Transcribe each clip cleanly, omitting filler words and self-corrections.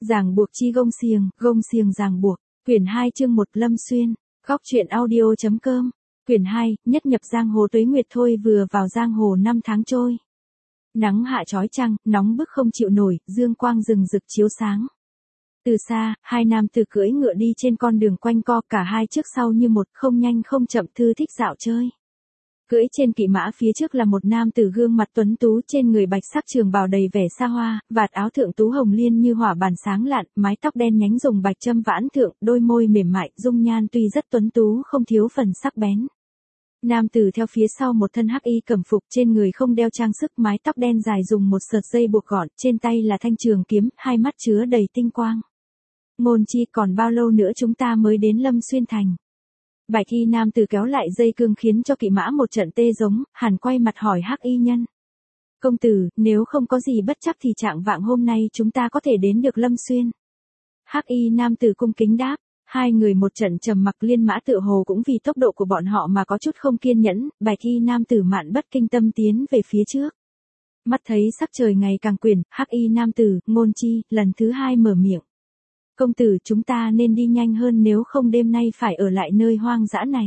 Ràng buộc chi gông xiềng ràng buộc. Quyển 2 chương 1 Lâm Xuyên. Góc truyện audio.com. Quyển 2, nhất nhập giang hồ tuế nguyệt thôi vừa vào giang hồ 5 tháng trôi. Nắng hạ chói chang, nóng bức không chịu nổi, dương quang rừng rực chiếu sáng. Từ xa, hai nam tử cưỡi ngựa đi trên con đường quanh co, cả hai trước sau như một, không nhanh không chậm, thư thích dạo chơi. Cưỡi trên kỵ mã phía trước là một nam tử gương mặt tuấn tú, trên người bạch sắc trường bào đầy vẻ xa hoa, vạt áo thượng tú hồng liên như hỏa bàn sáng lạn, mái tóc đen nhánh dùng bạch châm vãn thượng, đôi môi mềm mại, dung nhan tuy rất tuấn tú không thiếu phần sắc bén. Nam tử theo phía sau một thân hắc y cẩm phục, trên người không đeo trang sức, mái tóc đen dài dùng một sợi dây buộc gọn, trên tay là thanh trường kiếm, hai mắt chứa đầy tinh quang. Ngôn chi, còn bao lâu nữa chúng ta mới đến Lâm Xuyên thành? Bạch y nam tử kéo lại dây cương khiến cho kỵ mã một trận tê giống, hàn quay mặt hỏi hắc y nhân. Công tử, nếu không có gì bất chắc thì trạng vạng hôm nay chúng ta có thể đến được Lâm Xuyên. Hắc y nam tử cung kính đáp. Hai người một trận trầm mặc, liên mã tựa hồ cũng vì tốc độ của bọn họ mà có chút không kiên nhẫn. Bạch y nam tử mạn bất kinh tâm tiến về phía trước. Mắt thấy sắc trời ngày càng quyển, hắc y nam tử, Ngôn chi, lần thứ hai mở miệng. Công tử, chúng ta nên đi nhanh hơn, nếu không đêm nay phải ở lại nơi hoang dã này.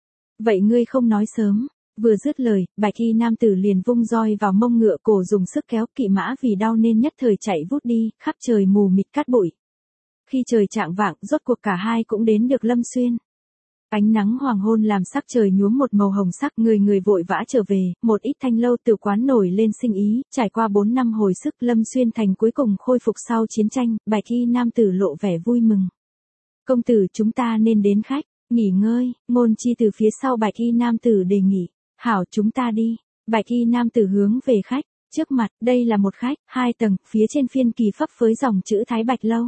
Vậy ngươi không nói sớm. Vừa dứt lời, bạch y nam tử liền vung roi vào mông ngựa, cổ dùng sức kéo, kỵ mã vì đau nên nhất thời chạy vút đi, khắp trời mù mịt cát bụi. Khi trời chạng vạng, rốt cuộc cả hai cũng đến được Lâm Xuyên. Ánh nắng hoàng hôn làm sắc trời nhuốm một màu hồng sắc, người vội vã trở về, một ít thanh lâu tử quán nổi lên sinh ý, trải qua 4 năm hồi sức, Lâm Xuyên thành cuối cùng khôi phục sau chiến tranh, bạch y nam tử lộ vẻ vui mừng. Công tử, chúng ta nên đến khách, nghỉ ngơi. Ngôn chi từ phía sau bạch y nam tử đề nghị. Hảo, chúng ta đi. Bạch y nam tử hướng về khách, trước mặt, đây là một khách, 2 tầng, phía trên phiên kỳ phấp với dòng chữ Thái Bạch Lâu.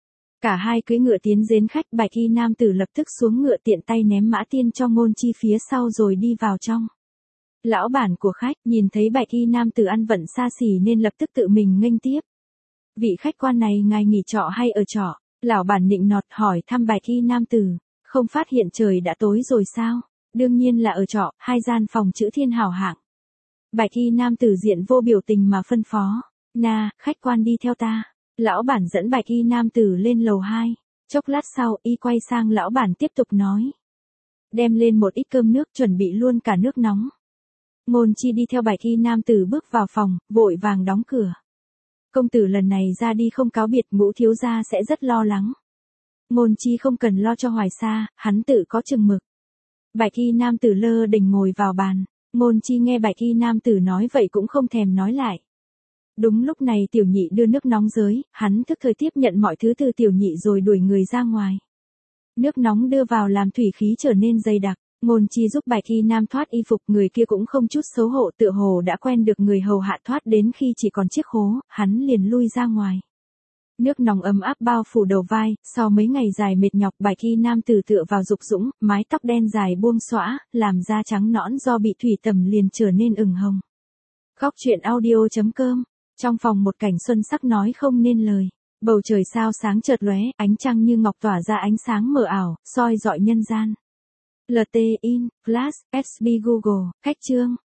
Cả hai cưỡi ngựa tiến đến khách, bạch y nam tử lập tức xuống ngựa, tiện tay ném mã tiên cho Ngôn chi phía sau rồi đi vào trong. Lão bản của khách nhìn thấy bạch y nam tử ăn vận xa xỉ nên lập tức tự mình nghênh tiếp. Vị khách quan này ngài nghỉ trọ hay ở trọ? Lão bản nịnh nọt hỏi thăm bạch y nam tử. Không phát hiện trời đã tối rồi sao? Đương nhiên là ở trọ, 2 gian phòng chữ thiên hảo hạng. Bạch y nam tử diện vô biểu tình mà phân phó. Khách quan đi theo ta. Lão bản dẫn bạch y nam tử lên lầu 2. Chốc lát sau, y quay sang lão bản tiếp tục nói. Đem lên một ít cơm nước, chuẩn bị luôn cả nước nóng. Ngôn chi đi theo bạch y nam tử bước vào phòng, vội vàng đóng cửa. Công tử lần này ra đi không cáo biệt, Ngũ thiếu gia sẽ rất lo lắng. Ngôn chi không cần lo cho Hoài Sa, hắn tự có chừng mực. Bạch y nam tử lơ đỉnh ngồi vào bàn. Ngôn chi nghe bạch y nam tử nói vậy cũng không thèm nói lại. Đúng lúc này tiểu nhị đưa nước nóng tới, hắn tức thời tiếp nhận mọi thứ từ tiểu nhị rồi đuổi người ra ngoài. Nước nóng đưa vào làm thủy khí trở nên dày đặc. Ngôn chi giúp bạch y nam thoát y phục, người kia cũng không chút xấu hổ, tựa hồ đã quen được người hầu hạ thoát, đến khi chỉ còn chiếc khố, hắn liền lui ra ngoài. Nước nóng ấm áp bao phủ đầu vai, sau mấy ngày dài mệt nhọc, bạch y nam tử tựa vào dục dũng, mái tóc đen dài buông xõa, làm da trắng nõn do bị thủy tẩm liền trở nên ửng hồng. Góc truyện audio.com. Trong phòng một cảnh xuân sắc nói không nên lời. Bầu trời sao sáng chợt lóe, ánh trăng như ngọc tỏa ra ánh sáng mờ ảo, soi rọi nhân gian. LT in, Flash, SB Google, cách chương.